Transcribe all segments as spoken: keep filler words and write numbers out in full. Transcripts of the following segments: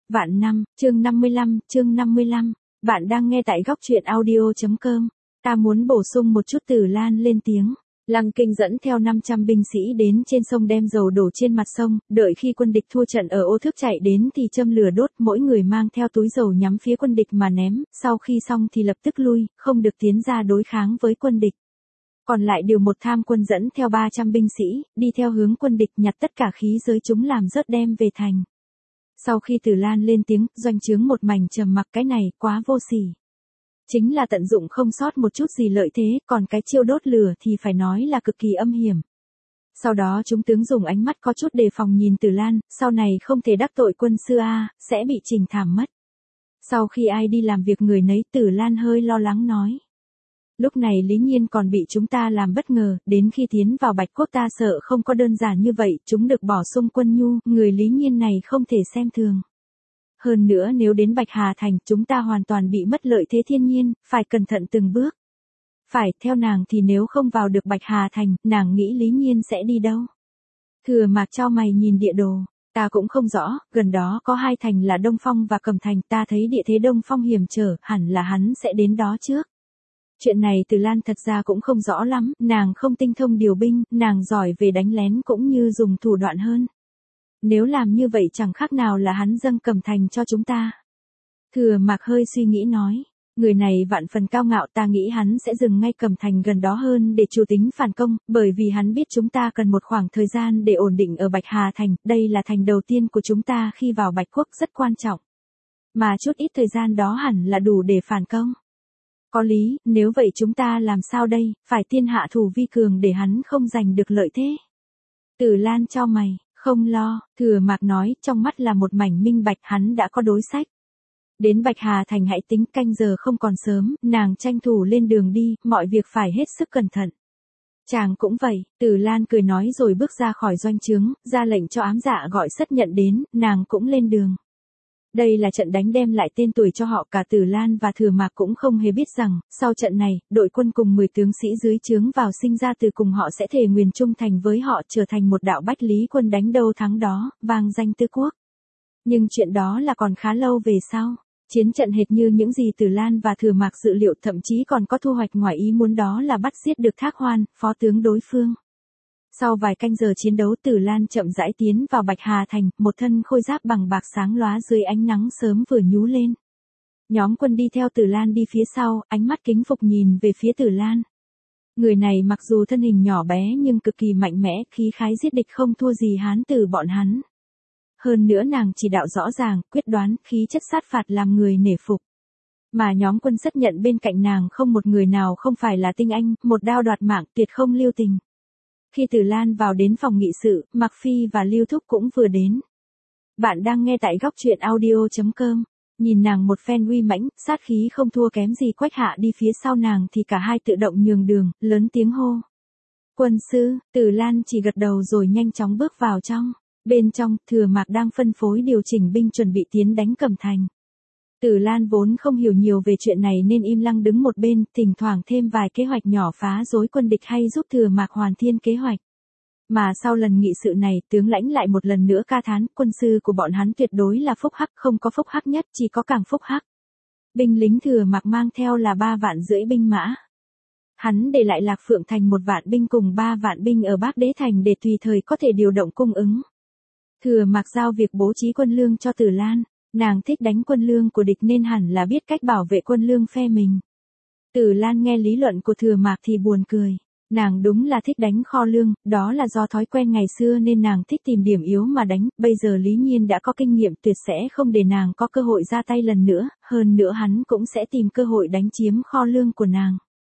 Vạn năm, chương năm mươi lăm, chương năm mươi lăm. Bạn đang nghe tại góc truyện audio chấm com. Ta muốn bổ sung một chút. Tử Lan lên tiếng. Lăng Kinh dẫn theo năm trăm binh sĩ đến trên sông đem dầu đổ trên mặt sông, đợi khi quân địch thua trận ở Ô Thức chạy đến thì châm lửa đốt, mỗi người mang theo túi dầu nhắm phía quân địch mà ném, sau khi xong thì lập tức lui, không được tiến ra đối kháng với quân địch. Còn lại điều một tham quân dẫn theo ba trăm binh sĩ, đi theo hướng quân địch nhặt tất cả khí giới chúng làm rớt đem về thành. Sau khi Tử Lan lên tiếng, doanh trướng một mảnh trầm mặc. Cái này quá vô sỉ. Chính là tận dụng không sót một chút gì lợi thế, còn cái chiêu đốt lửa thì phải nói là cực kỳ âm hiểm. Sau đó chúng tướng dùng ánh mắt có chút đề phòng nhìn Tử Lan, sau này không thể đắc tội quân sư a, sẽ bị trình thảm mất. Sau khi ai đi làm việc người nấy, Tử Lan hơi lo lắng nói. Lúc này Lý Nhiên còn bị chúng ta làm bất ngờ, đến khi tiến vào Bạch Quốc ta sợ không có đơn giản như vậy, chúng được bổ sung quân nhu, người Lý Nhiên này không thể xem thường. Hơn nữa nếu đến Bạch Hà Thành, chúng ta hoàn toàn bị mất lợi thế thiên nhiên, phải cẩn thận từng bước. Phải, theo nàng thì nếu không vào được Bạch Hà Thành, nàng nghĩ Lý Nhiên sẽ đi đâu? Thừa Mạc chau mày nhìn địa đồ, ta cũng không rõ, gần đó có hai thành là Đông Phong và Cẩm Thành, ta thấy địa thế Đông Phong hiểm trở, hẳn là hắn sẽ đến đó trước. Chuyện này Tử Lan thật ra cũng không rõ lắm, nàng không tinh thông điều binh, nàng giỏi về đánh lén cũng như dùng thủ đoạn hơn. Nếu làm như vậy chẳng khác nào là hắn dâng Cẩm Thành cho chúng ta. Thừa Mạc hơi suy nghĩ nói, người này vạn phần cao ngạo, ta nghĩ hắn sẽ dừng ngay Cẩm Thành gần đó hơn để chủ tính phản công, bởi vì hắn biết chúng ta cần một khoảng thời gian để ổn định ở Bạch Hà Thành, đây là thành đầu tiên của chúng ta khi vào Bạch Quốc rất quan trọng. Mà chút ít thời gian đó hẳn là đủ để phản công. Có lý, nếu vậy chúng ta làm sao đây, phải tiên hạ thủ vi cường để hắn không giành được lợi thế. Tử Lan chau mày, không lo, Thừa Mạc nói, trong mắt là một mảnh minh bạch, hắn đã có đối sách. Đến Bạch Hà Thành hãy tính, canh giờ không còn sớm, nàng tranh thủ lên đường đi, mọi việc phải hết sức cẩn thận. Chàng cũng vậy, Tử Lan cười nói rồi bước ra khỏi doanh trướng, ra lệnh cho ám dạ gọi Sất Nhận đến, nàng cũng lên đường. Đây là trận đánh đem lại tên tuổi cho họ, cả Tử Lan và Thừa Mạc cũng không hề biết rằng, sau trận này, đội quân cùng mười tướng sĩ dưới trướng vào sinh ra từ cùng họ sẽ thề nguyền trung thành với họ, trở thành một đạo bách lý quân đánh đâu thắng đó, vang danh tứ quốc. Nhưng chuyện đó là còn khá lâu về sau. Chiến trận hệt như những gì Tử Lan và Thừa Mạc dự liệu, thậm chí còn có thu hoạch ngoài ý muốn, đó là bắt giết được Thác Hoan, phó tướng đối phương. Sau vài canh giờ chiến đấu, Tử Lan chậm rãi tiến vào Bạch Hà Thành, một thân khôi giáp bằng bạc sáng lóa dưới ánh nắng sớm vừa nhú lên. Nhóm quân đi theo Tử Lan đi phía sau, ánh mắt kính phục nhìn về phía Tử Lan. Người này mặc dù thân hình nhỏ bé nhưng cực kỳ mạnh mẽ, khí khái giết địch không thua gì Hán tử bọn hắn. Hơn nữa nàng chỉ đạo rõ ràng, quyết đoán, khí chất sát phạt làm người nể phục. Mà nhóm quân Sất Nhận bên cạnh nàng không một người nào không phải là tinh anh, một đao đoạt mạng, tuyệt không lưu tình. Khi Tử Lan vào đến phòng nghị sự, Mạc Phi và Lưu Thúc cũng vừa đến. Bạn đang nghe tại góc truyện audio chấm com. Nhìn nàng một phen uy mãnh, sát khí không thua kém gì Quách Hạ đi phía sau nàng thì cả hai tự động nhường đường, lớn tiếng hô. Quân sư, Tử Lan chỉ gật đầu rồi nhanh chóng bước vào trong. Bên trong, Thừa Mạc đang phân phối điều chỉnh binh chuẩn bị tiến đánh Cẩm Thành. Tử Lan vốn không hiểu nhiều về chuyện này nên im lặng đứng một bên, thỉnh thoảng thêm vài kế hoạch nhỏ phá rối quân địch hay giúp Thừa Mạc hoàn thiên kế hoạch. Mà sau lần nghị sự này, tướng lãnh lại một lần nữa ca thán, quân sư của bọn hắn tuyệt đối là phúc hắc, không có phúc hắc nhất, chỉ có càng phúc hắc. Binh lính Thừa Mạc mang theo là ba vạn rưỡi binh mã. Hắn để lại Lạc Phượng Thành một vạn binh cùng ba vạn binh ở Bác Đế Thành để tùy thời có thể điều động cung ứng. Thừa Mạc giao việc bố trí quân lương cho Tử Lan. Nàng thích đánh quân lương của địch nên hẳn là biết cách bảo vệ quân lương phe mình. Tử Lan nghe lý luận của Thừa Mạc thì buồn cười. Nàng đúng là thích đánh kho lương, đó là do thói quen ngày xưa nên nàng thích tìm điểm yếu mà đánh, bây giờ Lý Nhiên đã có kinh nghiệm tuyệt sẽ không để nàng có cơ hội ra tay lần nữa, hơn nữa hắn cũng sẽ tìm cơ hội đánh chiếm kho lương của nàng.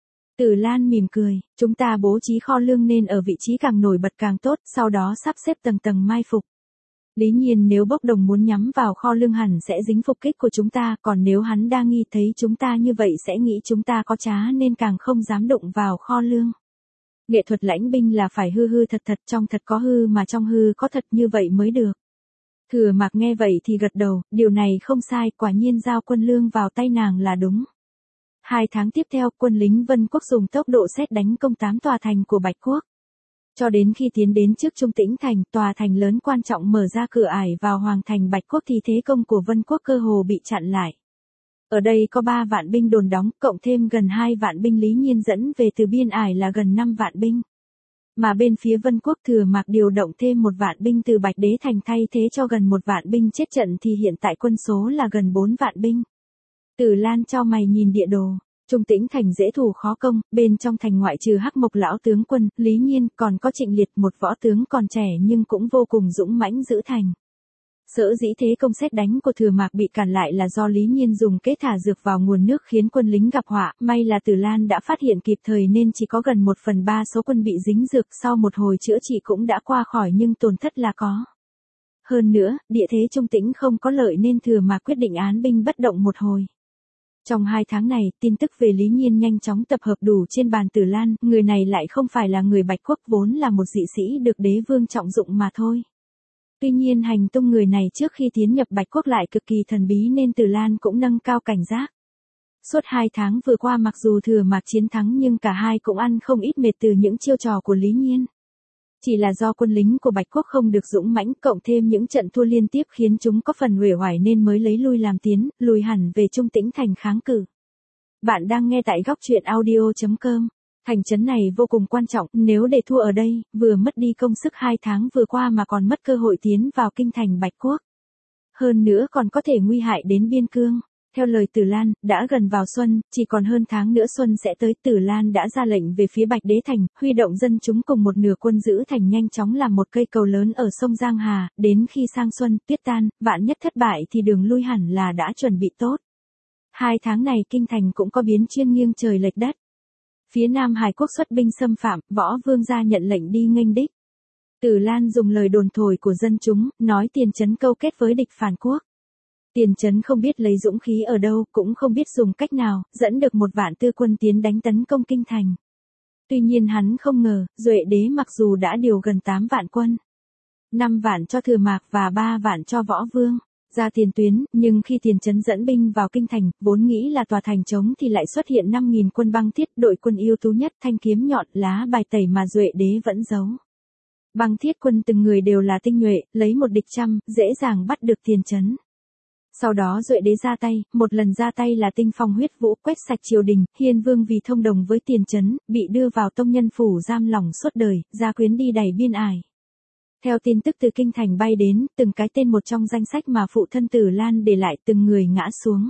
Tử Lan mỉm cười, chúng ta bố trí kho lương nên ở vị trí càng nổi bật càng tốt, sau đó sắp xếp tầng tầng mai phục. Lý Nhiên nếu bốc đồng muốn nhắm vào kho lương hẳn sẽ dính phục kích của chúng ta, còn nếu hắn đa nghi thấy chúng ta như vậy sẽ nghĩ chúng ta có trá nên càng không dám đụng vào kho lương. Nghệ thuật lãnh binh là phải hư hư thật thật, trong thật có hư mà trong hư có thật, như vậy mới được. Thừa Mạc nghe vậy thì gật đầu, điều này không sai, quả nhiên giao quân lương vào tay nàng là đúng. Hai tháng tiếp theo, quân lính Vân Quốc dùng tốc độ sét đánh công tám tòa thành của Bạch Quốc. Cho đến khi tiến đến trước Trung Tĩnh Thành, tòa thành lớn quan trọng mở ra cửa ải vào Hoàng thành Bạch Quốc thì thế công của Vân Quốc cơ hồ bị chặn lại. Ở đây có ba vạn binh đồn đóng, cộng thêm gần hai vạn binh Lý Nhiên dẫn về từ biên ải là gần năm vạn binh. Mà bên phía Vân Quốc Thừa Mạc điều động thêm một vạn binh từ Bạch Đế Thành thay thế cho gần một vạn binh chết trận thì hiện tại quân số là gần bốn vạn binh. Tử Lan chau mày nhìn địa đồ. Trung Tĩnh Thành dễ thủ khó công, bên trong thành ngoại trừ Hắc Mộc lão tướng quân, Lý Nhiên, còn có Trịnh Liệt, một võ tướng còn trẻ nhưng cũng vô cùng dũng mãnh giữ thành. Sở dĩ thế công sét đánh của Thừa Mạc bị cản lại là do Lý Nhiên dùng kế thả dược vào nguồn nước khiến quân lính gặp họa, may là Tử Lan đã phát hiện kịp thời nên chỉ có gần một phần ba số quân bị dính dược, sau một hồi chữa trị cũng đã qua khỏi nhưng tổn thất là có. Hơn nữa, địa thế Trung Tĩnh không có lợi nên Thừa Mạc quyết định án binh bất động một hồi. Trong hai tháng này, tin tức về Lý Nhiên nhanh chóng tập hợp đủ trên bàn Tử Lan, người này lại không phải là người Bạch Quốc, vốn là một dị sĩ được đế vương trọng dụng mà thôi. Tuy nhiên hành tung người này trước khi tiến nhập Bạch Quốc lại cực kỳ thần bí nên Tử Lan cũng nâng cao cảnh giác. Suốt hai tháng vừa qua mặc dù Thừa Mạc chiến thắng nhưng cả hai cũng ăn không ít mệt từ những chiêu trò của Lý Nhiên. Chỉ là do quân lính của Bạch Quốc không được dũng mãnh, cộng thêm những trận thua liên tiếp khiến chúng có phần uể oải nên mới lấy lui làm tiến, lùi hẳn về Trung Tĩnh Thành kháng cự. Bạn đang nghe tại góc truyện audio chấm com. Thành trấn này vô cùng quan trọng, nếu để thua ở đây, vừa mất đi công sức hai tháng vừa qua mà còn mất cơ hội tiến vào kinh thành Bạch Quốc. Hơn nữa còn có thể nguy hại đến biên cương. Theo lời Tử Lan, đã gần vào xuân, chỉ còn hơn tháng nữa xuân sẽ tới. Tử Lan đã ra lệnh về phía Bạch Đế Thành, huy động dân chúng cùng một nửa quân giữ thành nhanh chóng làm một cây cầu lớn ở sông Giang Hà, đến khi sang xuân, tuyết tan, vạn nhất thất bại thì đường lui hẳn là đã chuẩn bị tốt. Hai tháng này kinh thành cũng có biến chuyên nghiêng trời lệch đất. Phía Nam Hải Quốc xuất binh xâm phạm, Võ Vương gia nhận lệnh đi nghênh đích. Tử Lan dùng lời đồn thổi của dân chúng, nói Tiền Trấn câu kết với địch phản quốc. Tiền Trấn không biết lấy dũng khí ở đâu, cũng không biết dùng cách nào, dẫn được một vạn tư quân tiến đánh tấn công kinh thành. Tuy nhiên hắn không ngờ, Duệ Đế mặc dù đã điều gần tám vạn quân, năm vạn cho Thừa Mạc và ba vạn cho Võ Vương ra tiền tuyến, nhưng khi Tiền Trấn dẫn binh vào kinh thành, vốn nghĩ là tòa thành trống thì lại xuất hiện năm nghìn quân băng thiết, đội quân ưu tú nhất, thanh kiếm nhọn, lá bài tẩy mà Duệ Đế vẫn giấu. Băng thiết quân từng người đều là tinh nhuệ, lấy một địch trăm, dễ dàng bắt được Tiền Trấn. Sau đó Duệ Đế ra tay, một lần ra tay là tinh phong huyết vũ, quét sạch triều đình. Hiên Vương vì thông đồng với Tiền Trấn, bị đưa vào tông nhân phủ giam lỏng suốt đời, gia quyến đi đầy biên ải. Theo tin tức từ kinh thành bay đến, từng cái tên một trong danh sách mà phụ thân Tử Lan để lại, từng người ngã xuống.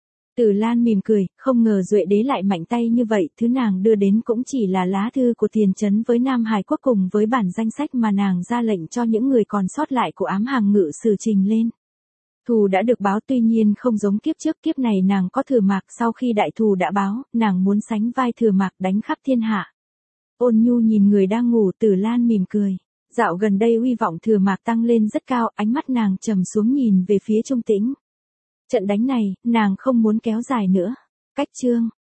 Tử Lan mỉm cười, không ngờ Duệ Đế lại mạnh tay như vậy, thứ nàng đưa đến cũng chỉ là lá thư của Tiền Trấn với Nam Hải Quốc cùng với bản danh sách mà nàng ra lệnh cho những người còn sót lại của ám hàng ngự sử trình lên. Thù đã được báo, tuy nhiên không giống kiếp trước, kiếp này nàng có Thừa Mạc, sau khi đại thù đã báo, nàng muốn sánh vai Thừa Mạc đánh khắp thiên hạ. Ôn nhu nhìn người đang ngủ, Tử Lan mỉm cười. Dạo gần đây uy vọng Thừa Mạc tăng lên rất cao, ánh mắt nàng trầm xuống nhìn về phía Trung Tĩnh. Trận đánh này, nàng không muốn kéo dài nữa. Cách chương.